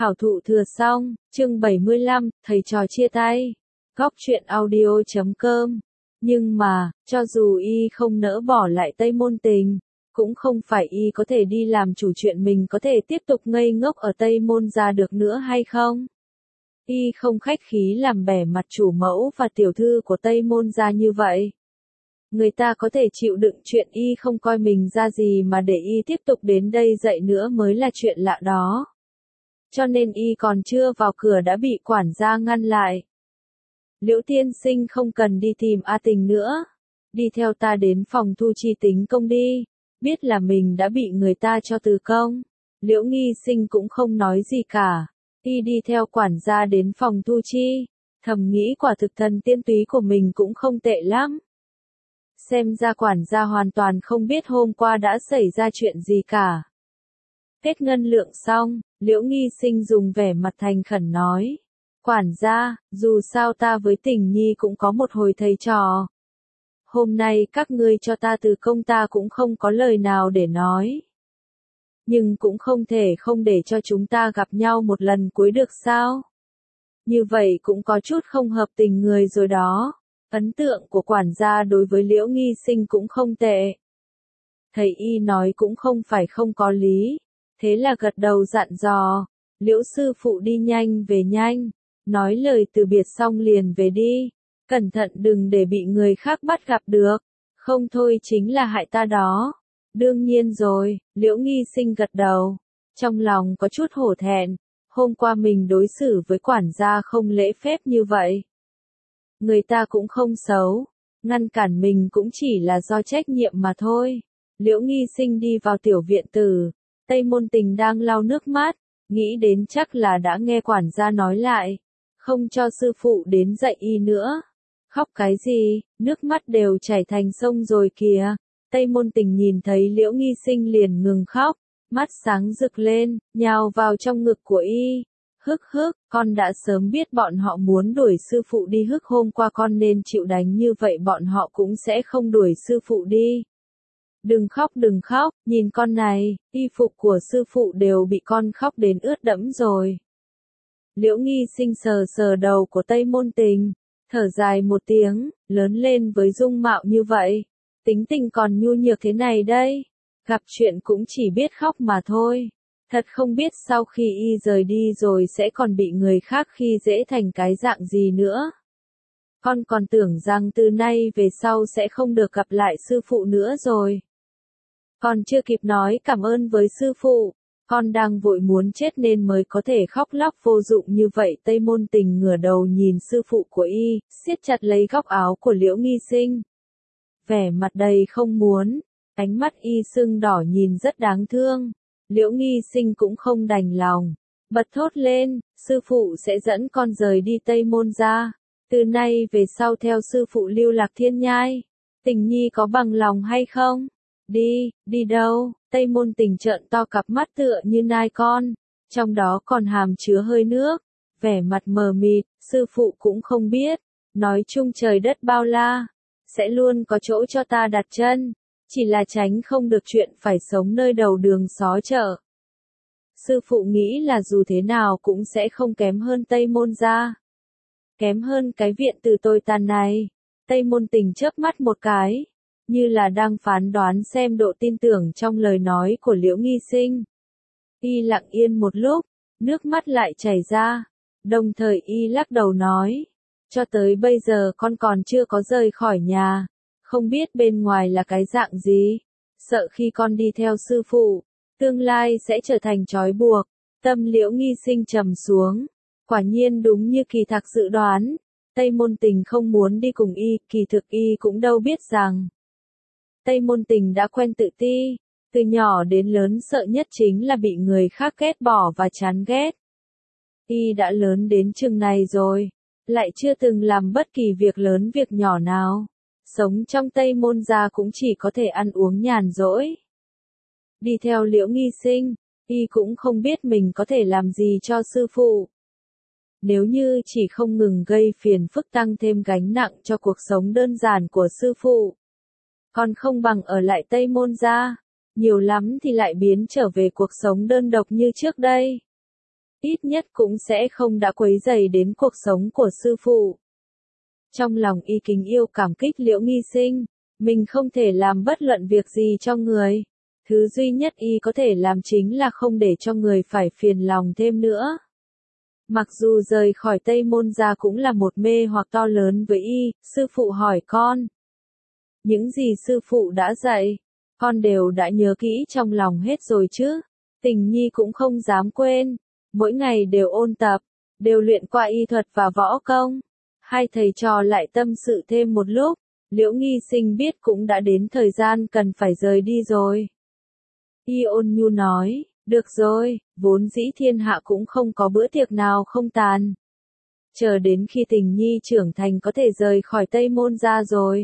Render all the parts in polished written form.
Khảo thụ thừa xong, chương 75, thầy trò chia tay. Góc truyện audio.com. Nhưng mà, cho dù y không nỡ bỏ lại Tây Môn Tình, cũng không phải y có thể đi làm chủ chuyện mình có thể tiếp tục ngây ngốc ở Tây Môn gia được nữa hay không? Y không khách khí làm bẻ mặt chủ mẫu và tiểu thư của Tây Môn gia như vậy. Người ta có thể chịu đựng chuyện y không coi mình ra gì mà để y tiếp tục đến đây dạy nữa mới là chuyện lạ đó. Cho nên y còn chưa vào cửa đã bị quản gia ngăn lại. Liễu tiên sinh không cần đi tìm A Tình nữa. Đi theo ta đến phòng thu chi tính công đi. Biết là mình đã bị người ta cho từ công. Liễu nghi sinh cũng không nói gì cả. Y đi theo quản gia đến phòng thu chi. Thầm nghĩ quả thực thần tiên túy của mình cũng không tệ lắm. Xem ra quản gia hoàn toàn không biết hôm qua đã xảy ra chuyện gì cả. Kết ngân lượng xong, Liễu nghi sinh dùng vẻ mặt thành khẩn nói. Quản gia, dù sao ta với Tình Nhi cũng có một hồi thầy trò. Hôm nay các ngươi cho ta từ công ta cũng không có lời nào để nói. Nhưng cũng không thể không để cho chúng ta gặp nhau một lần cuối được sao? Như vậy cũng có chút không hợp tình người rồi đó. Ấn tượng của quản gia đối với Liễu nghi sinh cũng không tệ. Thầy y nói cũng không phải không có lý. Thế là gật đầu dặn dò. Liễu sư phụ đi nhanh về nhanh. Nói lời từ biệt xong liền về đi. Cẩn thận đừng để bị người khác bắt gặp được. Không thôi chính là hại ta đó. Đương nhiên rồi, Liễu nghi sinh gật đầu. Trong lòng có chút hổ thẹn. Hôm qua mình đối xử với quản gia không lễ phép như vậy. Người ta cũng không xấu. Ngăn cản mình cũng chỉ là do trách nhiệm mà thôi. Liễu nghi sinh đi vào tiểu viện tử. Tây Môn Tình đang lau nước mắt. Nghĩ đến chắc là đã nghe quản gia nói lại. Không cho sư phụ đến dạy y nữa. Khóc cái gì, nước mắt đều chảy thành sông rồi kìa. Tây Môn Tình nhìn thấy Liễu nghi sinh liền ngừng khóc. Mắt sáng rực lên, nhào vào trong ngực của y. Hức hức, con đã sớm biết bọn họ muốn đuổi sư phụ đi, hức hôm qua con nên chịu đánh như vậy bọn họ cũng sẽ không đuổi sư phụ đi. Đừng khóc, nhìn con này, y phục của sư phụ đều bị con khóc đến ướt đẫm rồi. Liễu nghi sinh sờ sờ đầu của Tây Môn Tình, thở dài một tiếng, lớn lên với dung mạo như vậy. Tính tình còn nhu nhược thế này đây, gặp chuyện cũng chỉ biết khóc mà thôi. Thật không biết sau khi y rời đi rồi sẽ còn bị người khác khi dễ thành cái dạng gì nữa. Con còn tưởng rằng từ nay về sau sẽ không được gặp lại sư phụ nữa rồi. Còn chưa kịp nói cảm ơn với sư phụ, con đang vội muốn chết nên mới có thể khóc lóc vô dụng như vậy. Tây Môn Tình ngửa đầu nhìn sư phụ của y, siết chặt lấy góc áo của Liễu nghi sinh. Vẻ mặt đầy không muốn, ánh mắt y sưng đỏ nhìn rất đáng thương. Liễu nghi sinh cũng không đành lòng, bật thốt lên, sư phụ sẽ dẫn con rời đi Tây Môn gia. Từ nay về sau theo sư phụ lưu lạc thiên nhai. Tình Nhi có bằng lòng hay không? Đi đâu? Tây Môn Tình trợn to cặp mắt tựa như nai con, trong đó còn hàm chứa hơi nước, vẻ mặt mờ mịt, sư phụ cũng không biết, nói chung trời đất bao la, sẽ luôn có chỗ cho ta đặt chân, chỉ là tránh không được chuyện phải sống nơi đầu đường xó chợ. Sư phụ nghĩ là dù thế nào cũng sẽ không kém hơn Tây Môn gia. Kém hơn cái viện tử tồi tàn này. Tây Môn Tình chớp mắt một cái, như là đang phán đoán xem độ tin tưởng trong lời nói của Liễu nghi sinh. Y lặng yên một lúc, nước mắt lại chảy ra, đồng thời y lắc đầu nói, cho tới bây giờ con còn chưa có rời khỏi nhà, không biết bên ngoài là cái dạng gì, sợ khi con đi theo sư phụ, tương lai sẽ trở thành trói buộc. Tâm Liễu nghi sinh trầm xuống, quả nhiên đúng như kỳ thạc dự đoán, Tây Môn Tình không muốn đi cùng y, kỳ thực y cũng đâu biết rằng. Tây Môn Tình đã quen tự ti, từ nhỏ đến lớn sợ nhất chính là bị người khác ghét bỏ và chán ghét. Y đã lớn đến chừng này rồi, lại chưa từng làm bất kỳ việc lớn việc nhỏ nào. Sống trong Tây Môn gia cũng chỉ có thể ăn uống nhàn rỗi. Đi theo Liễu nghi sinh, y cũng không biết mình có thể làm gì cho sư phụ. Nếu như chỉ không ngừng gây phiền phức tăng thêm gánh nặng cho cuộc sống đơn giản của sư phụ, còn không bằng ở lại Tây Môn gia, nhiều lắm thì lại biến trở về cuộc sống đơn độc như trước đây. ít nhất cũng sẽ không đã quấy rầy đến cuộc sống của sư phụ. Trong lòng y kính yêu cảm kích Liễu Nghi Sinh, mình không thể làm bất luận việc gì cho người. Thứ duy nhất y có thể làm chính là không để cho người phải phiền lòng thêm nữa. Mặc dù rời khỏi Tây Môn gia cũng là một mê hoặc to lớn với y, sư phụ hỏi con. Những gì sư phụ đã dạy, con đều đã nhớ kỹ trong lòng hết rồi chứ. Tình nhi cũng không dám quên, mỗi ngày đều ôn tập, đều luyện qua y thuật và võ công. Hai thầy trò lại tâm sự thêm một lúc, Liễu Nghi Sinh biết cũng đã đến thời gian cần phải rời đi rồi. Y ôn nhu nói, được rồi, vốn dĩ thiên hạ cũng không có bữa tiệc nào không tàn. Chờ đến khi Tình nhi trưởng thành có thể rời khỏi Tây Môn gia rồi.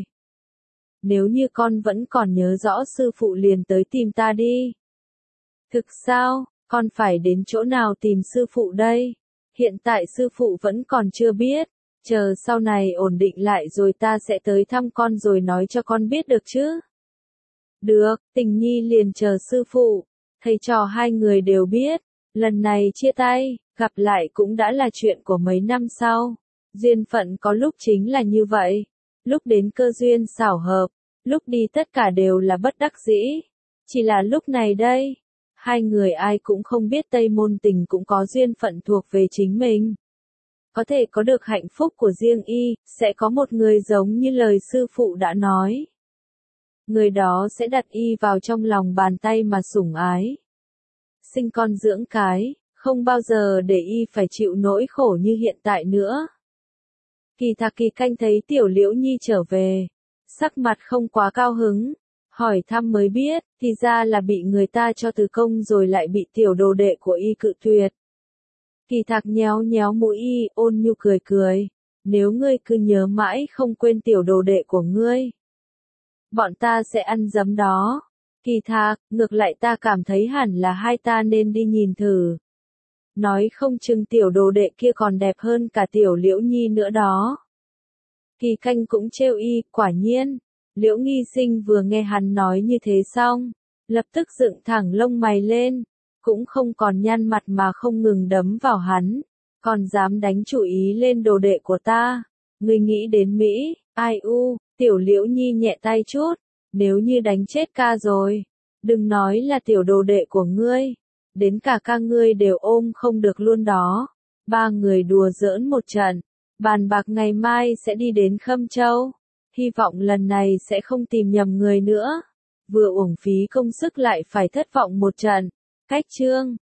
Nếu như con vẫn còn nhớ rõ sư phụ liền tới tìm ta đi. Thực sao, con phải đến chỗ nào tìm sư phụ đây? Hiện tại sư phụ vẫn còn chưa biết, chờ sau này ổn định lại rồi ta sẽ tới thăm con rồi nói cho con biết được chứ. Được, Tình nhi liền chờ sư phụ, thầy trò hai người đều biết, lần này chia tay, gặp lại cũng đã là chuyện của mấy năm sau. Duyên phận có lúc chính là như vậy, lúc đến cơ duyên xảo hợp, lúc đi tất cả đều là bất đắc dĩ. Chỉ là lúc này đây, hai người ai cũng không biết Tây Môn Tình cũng có duyên phận thuộc về chính mình. Có thể có được hạnh phúc của riêng y, sẽ có một người giống như lời sư phụ đã nói. Người đó sẽ đặt y vào trong lòng bàn tay mà sủng ái. Sinh con dưỡng cái, không bao giờ để y phải chịu nỗi khổ như hiện tại nữa. Kỳ Thạc Kỳ Canh thấy Tiểu Liễu Nhi trở về, sắc mặt không quá cao hứng, hỏi thăm mới biết, thì ra là bị người ta cho từ công rồi lại bị tiểu đồ đệ của y cự tuyệt. Kỳ Thạc nhéo nhéo mũi y, ôn nhu cười cười, nếu ngươi cứ nhớ mãi không quên tiểu đồ đệ của ngươi, bọn ta sẽ ăn giấm đó. Kỳ Thạc, ngược lại ta cảm thấy hẳn là hai ta nên đi nhìn thử. Nói không chừng tiểu đồ đệ kia còn đẹp hơn cả Tiểu Liễu Nhi nữa đó. Kỳ Canh cũng trêu y, quả nhiên. Liễu Nghi Sinh vừa nghe hắn nói như thế xong, lập tức dựng thẳng lông mày lên, cũng không còn nhăn mặt mà không ngừng đấm vào hắn, còn dám đánh chủ ý lên đồ đệ của ta. Ngươi nghĩ đến Mỹ, ai u, Tiểu Liễu Nhi nhẹ tay chút, nếu như đánh chết ca rồi, đừng nói là tiểu đồ đệ của ngươi, đến cả ca ngươi đều ôm không được luôn đó. Ba người đùa giỡn một trận, bàn bạc ngày mai sẽ đi đến Khâm Châu, hy vọng lần này sẽ không tìm nhầm người nữa, vừa uổng phí công sức lại phải thất vọng một trận. Cách chương